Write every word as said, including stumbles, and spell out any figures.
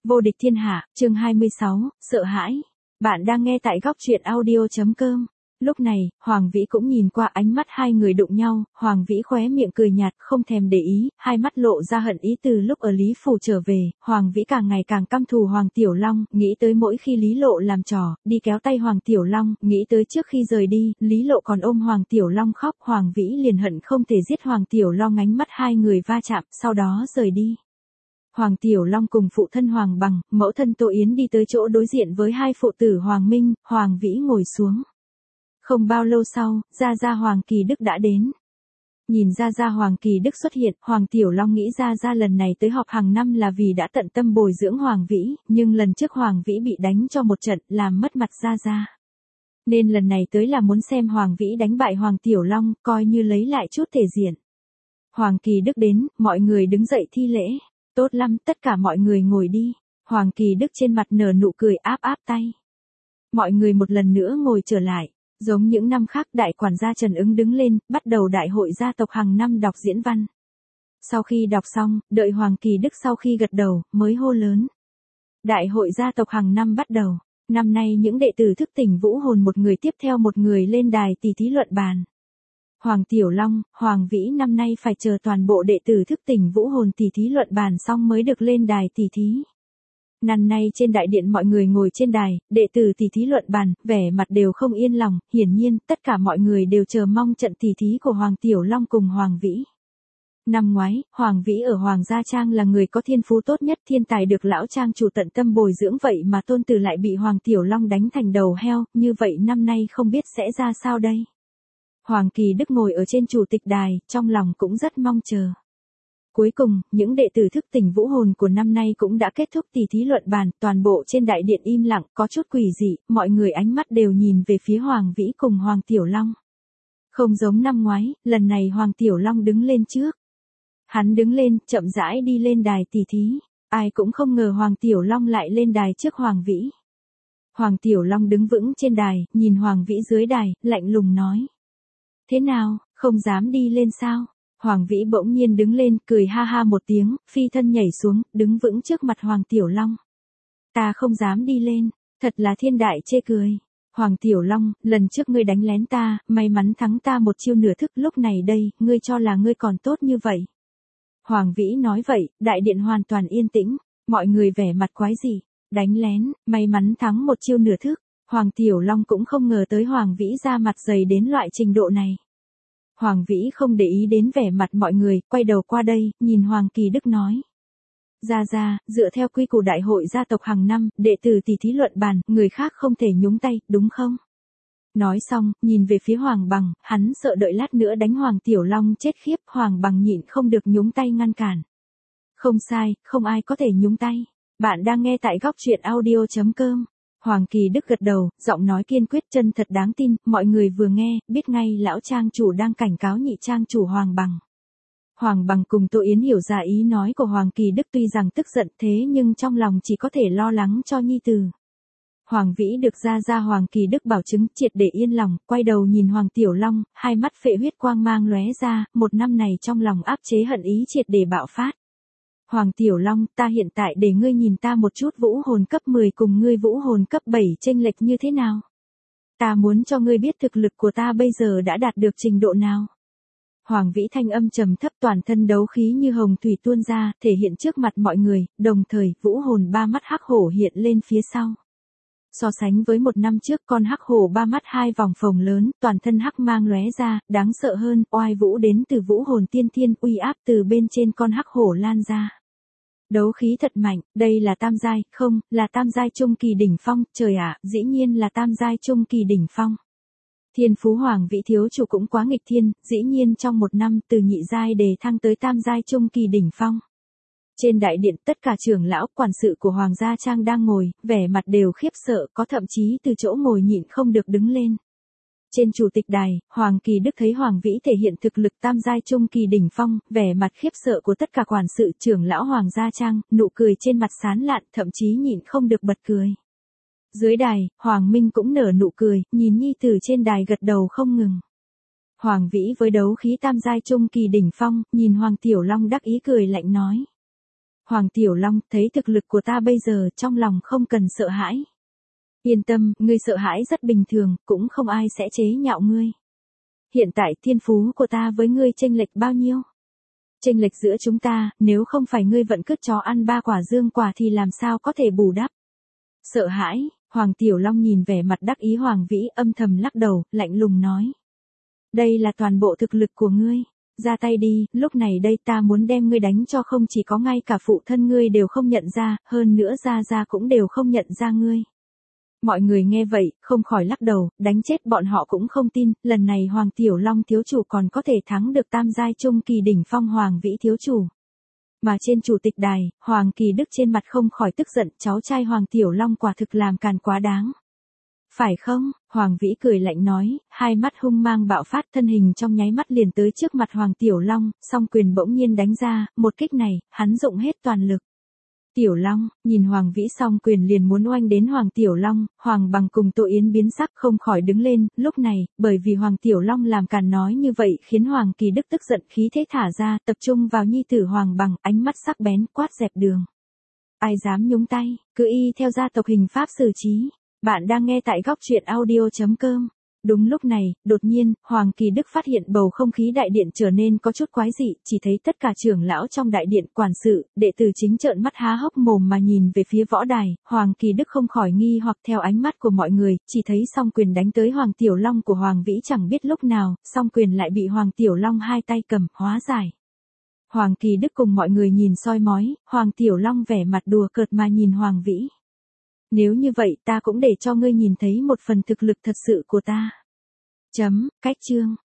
Vô địch thiên hạ, chương hai mươi sáu, sợ hãi. Bạn đang nghe tại góc truyện audio.com. Lúc này, Hoàng Vĩ cũng nhìn qua ánh mắt hai người đụng nhau, Hoàng Vĩ khóe miệng cười nhạt, không thèm để ý, hai mắt lộ ra hận ý từ lúc ở Lý Phủ trở về, Hoàng Vĩ càng ngày càng căm thù Hoàng Tiểu Long, nghĩ tới mỗi khi Lý Lộ làm trò, đi kéo tay Hoàng Tiểu Long, nghĩ tới trước khi rời đi, Lý Lộ còn ôm Hoàng Tiểu Long khóc, Hoàng Vĩ liền hận không thể giết Hoàng Tiểu Long, ánh mắt hai người va chạm, sau đó rời đi. Hoàng Tiểu Long cùng phụ thân Hoàng Bằng, mẫu thân Tô Yến đi tới chỗ đối diện với hai phụ tử Hoàng Minh, Hoàng Vĩ ngồi xuống. Không bao lâu sau, Gia Gia Hoàng Kỳ Đức đã đến. Nhìn Gia Gia Hoàng Kỳ Đức xuất hiện, Hoàng Tiểu Long nghĩ Gia Gia lần này tới họp hàng năm là vì đã tận tâm bồi dưỡng Hoàng Vĩ, nhưng lần trước Hoàng Vĩ bị đánh cho một trận, làm mất mặt Gia Gia. Nên lần này tới là muốn xem Hoàng Vĩ đánh bại Hoàng Tiểu Long, coi như lấy lại chút thể diện. Hoàng Kỳ Đức đến, mọi người đứng dậy thi lễ. Tốt lắm, tất cả mọi người ngồi đi. Hoàng Kỳ Đức trên mặt nở nụ cười áp áp tay. Mọi người một lần nữa ngồi trở lại. Giống những năm khác, đại quản gia Trần Ứng đứng lên, bắt đầu đại hội gia tộc hàng năm đọc diễn văn. Sau khi đọc xong, đợi Hoàng Kỳ Đức sau khi gật đầu, mới hô lớn. Đại hội gia tộc hàng năm bắt đầu. Năm nay những đệ tử thức tỉnh vũ hồn một người tiếp theo một người lên đài tỷ thí luận bàn. Hoàng Tiểu Long, Hoàng Vĩ năm nay phải chờ toàn bộ đệ tử thức tỉnh vũ hồn tỷ thí luận bàn xong mới được lên đài tỷ thí. Năm nay trên đại điện mọi người ngồi trên đài, đệ tử tỷ thí luận bàn, vẻ mặt đều không yên lòng, hiển nhiên tất cả mọi người đều chờ mong trận tỷ thí của Hoàng Tiểu Long cùng Hoàng Vĩ. Năm ngoái, Hoàng Vĩ ở Hoàng Gia Trang là người có thiên phú tốt nhất, thiên tài được lão trang chủ tận tâm bồi dưỡng, vậy mà tôn tử lại bị Hoàng Tiểu Long đánh thành đầu heo, như vậy năm nay không biết sẽ ra sao đây. Hoàng Kỳ Đức ngồi ở trên chủ tịch đài, trong lòng cũng rất mong chờ. Cuối cùng, những đệ tử thức tỉnh vũ hồn của năm nay cũng đã kết thúc tỷ thí luận bàn, toàn bộ trên đại điện im lặng, có chút quỷ dị, mọi người ánh mắt đều nhìn về phía Hoàng Vĩ cùng Hoàng Tiểu Long. Không giống năm ngoái, lần này Hoàng Tiểu Long đứng lên trước. Hắn đứng lên, chậm rãi đi lên đài tỷ thí, ai cũng không ngờ Hoàng Tiểu Long lại lên đài trước Hoàng Vĩ. Hoàng Tiểu Long đứng vững trên đài, nhìn Hoàng Vĩ dưới đài, lạnh lùng nói. Thế nào, không dám đi lên sao? Hoàng Vĩ bỗng nhiên đứng lên, cười ha ha một tiếng, phi thân nhảy xuống, đứng vững trước mặt Hoàng Tiểu Long. Ta không dám đi lên, thật là thiên đại chê cười. Hoàng Tiểu Long, lần trước ngươi đánh lén ta, may mắn thắng ta một chiêu nửa thức, lúc này đây, ngươi cho là ngươi còn tốt như vậy. Hoàng Vĩ nói vậy, đại điện hoàn toàn yên tĩnh, mọi người vẻ mặt quái dị, đánh lén, may mắn thắng một chiêu nửa thức. Hoàng Tiểu Long cũng không ngờ tới Hoàng Vĩ ra mặt dày đến loại trình độ này. Hoàng Vĩ không để ý đến vẻ mặt mọi người, quay đầu qua đây, nhìn Hoàng Kỳ Đức nói. Gia Gia, dựa theo quy củ đại hội gia tộc hàng năm, đệ tử tỷ thí luận bàn, người khác không thể nhúng tay, đúng không? Nói xong, nhìn về phía Hoàng Bằng, hắn sợ đợi lát nữa đánh Hoàng Tiểu Long chết khiếp, Hoàng Bằng nhịn không được nhúng tay ngăn cản. Không sai, không ai có thể nhúng tay. Bạn đang nghe tại góc truyện audio.com. Hoàng Kỳ Đức gật đầu, giọng nói kiên quyết, chân thật đáng tin, mọi người vừa nghe, biết ngay lão trang chủ đang cảnh cáo nhị trang chủ Hoàng Bằng. Hoàng Bằng cùng Tô Yến hiểu ra ý nói của Hoàng Kỳ Đức, tuy rằng tức giận thế nhưng trong lòng chỉ có thể lo lắng cho nhi tử. Hoàng Vĩ được Gia Gia Hoàng Kỳ Đức bảo chứng, triệt để yên lòng, quay đầu nhìn Hoàng Tiểu Long, hai mắt phệ huyết quang mang lóe ra, một năm này trong lòng áp chế hận ý triệt để bạo phát. Hoàng Tiểu Long, ta hiện tại để ngươi nhìn ta một chút vũ hồn cấp mười cùng ngươi vũ hồn cấp bảy chênh lệch như thế nào. Ta muốn cho ngươi biết thực lực của ta bây giờ đã đạt được trình độ nào. Hoàng Vĩ thanh âm trầm thấp, toàn thân đấu khí như hồng thủy tuôn ra, thể hiện trước mặt mọi người, đồng thời, vũ hồn ba mắt hắc hổ hiện lên phía sau. So sánh với một năm trước, con hắc hổ ba mắt hai vòng phồng lớn, toàn thân hắc mang lóe ra, đáng sợ hơn, oai vũ đến từ vũ hồn tiên thiên, uy áp từ bên trên con hắc hổ lan ra. Đấu khí thật mạnh, đây là tam giai, không, là tam giai trung kỳ đỉnh phong, trời ạ, dĩ nhiên là tam giai trung kỳ đỉnh phong. Thiên phú Hoàng Vĩ thiếu chủ cũng quá nghịch thiên, dĩ nhiên trong một năm từ nhị giai đề thăng tới tam giai trung kỳ đỉnh phong. Trên đại điện, tất cả trưởng lão, quản sự của Hoàng Gia Trang đang ngồi, vẻ mặt đều khiếp sợ, có thậm chí từ chỗ ngồi nhịn không được đứng lên. Trên chủ tịch đài, Hoàng Kỳ Đức thấy Hoàng Vĩ thể hiện thực lực tam giai trung kỳ đỉnh phong, vẻ mặt khiếp sợ của tất cả quản sự trưởng lão Hoàng Gia Trang, nụ cười trên mặt sán lạn, thậm chí nhịn không được bật cười. Dưới đài, Hoàng Minh cũng nở nụ cười, nhìn nhi tử trên đài gật đầu không ngừng. Hoàng Vĩ với đấu khí tam giai trung kỳ đỉnh phong, nhìn Hoàng Tiểu Long đắc ý cười lạnh nói. Hoàng Tiểu Long, thấy thực lực của ta bây giờ trong lòng không cần sợ hãi. Yên tâm, ngươi sợ hãi rất bình thường, cũng không ai sẽ chế nhạo ngươi. Hiện tại thiên phú của ta với ngươi chênh lệch bao nhiêu? Chênh lệch giữa chúng ta, nếu không phải ngươi vận cứt chó ăn ba quả dương quả thì làm sao có thể bù đắp? Sợ hãi, Hoàng Tiểu Long nhìn vẻ mặt đắc ý Hoàng Vĩ âm thầm lắc đầu, lạnh lùng nói. Đây là toàn bộ thực lực của ngươi. Ra tay đi, lúc này đây ta muốn đem ngươi đánh cho không chỉ có ngay cả phụ thân ngươi đều không nhận ra, hơn nữa Gia Gia cũng đều không nhận ra ngươi. Mọi người nghe vậy, không khỏi lắc đầu, đánh chết bọn họ cũng không tin, lần này Hoàng Tiểu Long thiếu chủ còn có thể thắng được tam giai trung kỳ đỉnh phong Hoàng Vĩ thiếu chủ. Mà trên chủ tịch đài, Hoàng Kỳ Đức trên mặt không khỏi tức giận, cháu trai Hoàng Tiểu Long quả thực làm càn quá đáng. Phải không? Hoàng Vĩ cười lạnh nói, hai mắt hung mang bạo phát, thân hình trong nháy mắt liền tới trước mặt Hoàng Tiểu Long, song quyền bỗng nhiên đánh ra, một kích này, hắn dụng hết toàn lực. Tiểu Long, nhìn Hoàng Vĩ song quyền liền muốn oanh đến Hoàng Tiểu Long, Hoàng Bằng cùng Tô Yến biến sắc không khỏi đứng lên, lúc này, bởi vì Hoàng Tiểu Long làm càn nói như vậy khiến Hoàng Kỳ Đức tức giận khí thế thả ra, tập trung vào nhi tử Hoàng Bằng, ánh mắt sắc bén, quát dẹp đường. Ai dám nhúng tay, cứ y theo gia tộc hình pháp xử trí. Bạn đang nghe tại góc truyện audio chấm com. Đúng lúc này, đột nhiên, Hoàng Kỳ Đức phát hiện bầu không khí đại điện trở nên có chút quái dị, chỉ thấy tất cả trưởng lão trong đại điện, quản sự, đệ tử chính trợn mắt há hốc mồm mà nhìn về phía võ đài, Hoàng Kỳ Đức không khỏi nghi hoặc theo ánh mắt của mọi người, chỉ thấy song quyền đánh tới Hoàng Tiểu Long của Hoàng Vĩ chẳng biết lúc nào, song quyền lại bị Hoàng Tiểu Long hai tay cầm, hóa giải. Hoàng Kỳ Đức cùng mọi người nhìn soi mói, Hoàng Tiểu Long vẻ mặt đùa cợt mà nhìn Hoàng Vĩ. Nếu như vậy ta cũng để cho ngươi nhìn thấy một phần thực lực thật sự của ta. Chấm, cách chương.